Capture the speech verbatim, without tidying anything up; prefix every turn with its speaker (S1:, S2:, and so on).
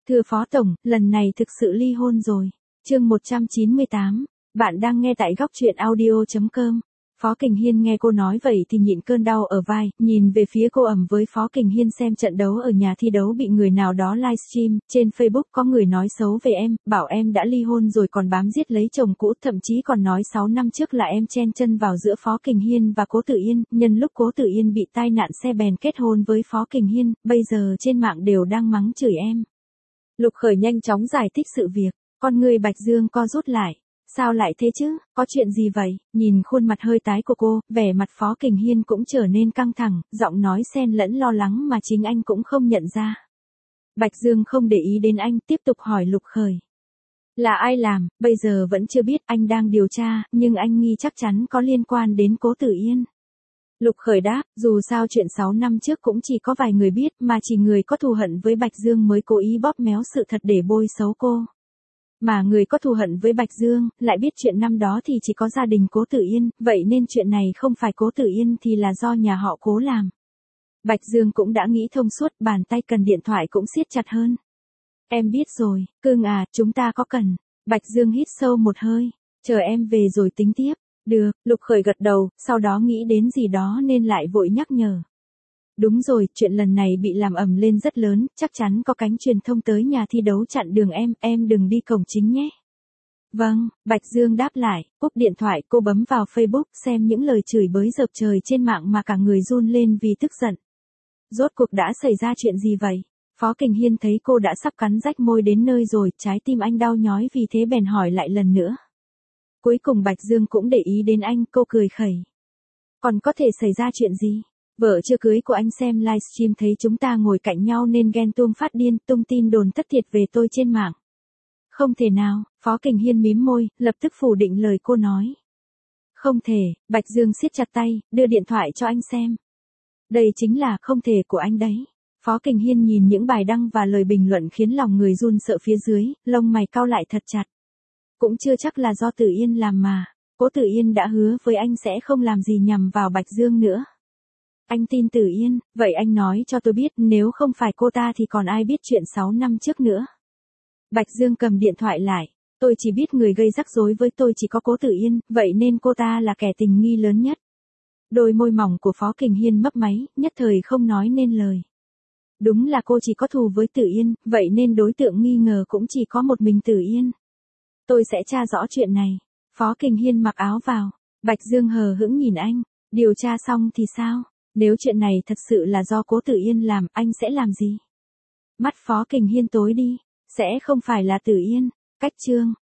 S1: Thưa Phó Tổng, lần này thực sự ly hôn rồi. Chương một trăm chín mươi tám, bạn đang nghe tại góc truyện audio chấm com. Phó Kình Hiên nghe cô nói vậy thì nhịn cơn đau ở vai, nhìn về phía cô ẩm với Phó Kình Hiên xem trận đấu ở nhà thi đấu bị người nào đó livestream, trên Facebook có người nói xấu về em, bảo em đã ly hôn rồi còn bám giết lấy chồng cũ, thậm chí còn nói sáu năm trước là em chen chân vào giữa Phó Kình Hiên và Cố Tử Yên, nhân lúc Cố Tử Yên bị tai nạn xe bèn kết hôn với Phó Kình Hiên, bây giờ trên mạng đều đang mắng chửi em. Lục Khởi nhanh chóng giải thích sự việc, con người Bạch Dương co rút lại. Sao lại thế chứ, có chuyện gì vậy? Nhìn khuôn mặt hơi tái của cô, vẻ mặt Phó Kình Hiên cũng trở nên căng thẳng, giọng nói xen lẫn lo lắng mà chính anh cũng không nhận ra. Bạch Dương không để ý đến anh, tiếp tục hỏi Lục Khởi. Là ai làm, bây giờ vẫn chưa biết, anh đang điều tra, nhưng anh nghi chắc chắn có liên quan đến Cố Tử Yên. Lục Khởi đáp, dù sao chuyện sáu năm trước cũng chỉ có vài người biết, mà chỉ người có thù hận với Bạch Dương mới cố ý bóp méo sự thật để bôi xấu cô. Mà người có thù hận với Bạch Dương, lại biết chuyện năm đó thì chỉ có gia đình Cố Tử Yên, vậy nên chuyện này không phải Cố Tử Yên thì là do nhà họ Cố làm. Bạch Dương cũng đã nghĩ thông suốt, bàn tay cần điện thoại cũng siết chặt hơn. Em biết rồi, cưng à, chúng ta có cần. Bạch Dương hít sâu một hơi, chờ em về rồi tính tiếp. Được, Lục Khởi gật đầu, sau đó nghĩ đến gì đó nên lại vội nhắc nhở. Đúng rồi, chuyện lần này bị làm ầm lên rất lớn, chắc chắn có cánh truyền thông tới nhà thi đấu chặn đường em, em đừng đi cổng chính nhé. Vâng, Bạch Dương đáp lại, cúp điện thoại cô bấm vào Facebook xem những lời chửi bới dợp trời trên mạng mà cả người run lên vì tức giận. Rốt cuộc đã xảy ra chuyện gì vậy? Phó Kình Hiên thấy cô đã sắp cắn rách môi đến nơi rồi, trái tim anh đau nhói vì thế bèn hỏi lại lần nữa. Cuối cùng Bạch Dương cũng để ý đến anh, cô cười khẩy. Còn có thể xảy ra chuyện gì? Vợ chưa cưới của anh xem livestream thấy chúng ta ngồi cạnh nhau nên ghen tuông phát điên, tung tin đồn thất thiệt về tôi trên mạng. Không thể nào, Phó Kình Hiên mím môi, lập tức phủ định lời cô nói. Không thể, Bạch Dương siết chặt tay, đưa điện thoại cho anh xem. Đây chính là không thể của anh đấy. Phó Kình Hiên nhìn những bài đăng và lời bình luận khiến lòng người run sợ phía dưới, lông mày cau lại thật chặt. Cũng chưa chắc là do Tử Yên làm mà, Cố Tử Yên đã hứa với anh sẽ không làm gì nhằm vào Bạch Dương nữa. Anh tin Tử Yên, vậy anh nói cho tôi biết nếu không phải cô ta thì còn ai biết chuyện sáu năm trước nữa. Bạch Dương cầm điện thoại lại, tôi chỉ biết người gây rắc rối với tôi chỉ có Cố Tử Yên, vậy nên cô ta là kẻ tình nghi lớn nhất. Đôi môi mỏng của Phó Kình Hiên mấp máy, nhất thời không nói nên lời. Đúng là cô chỉ có thù với Tử Yên, vậy nên đối tượng nghi ngờ cũng chỉ có một mình Tử Yên. Tôi sẽ tra rõ chuyện này. Phó Kình Hiên mặc áo vào, Bạch Dương hờ hững nhìn anh, điều tra xong thì sao? Nếu chuyện này thật sự là do Cố Tử Yên làm, anh sẽ làm gì? Mắt Phó Kình Hiên tối đi, sẽ không phải là Tử Yên. Cách chương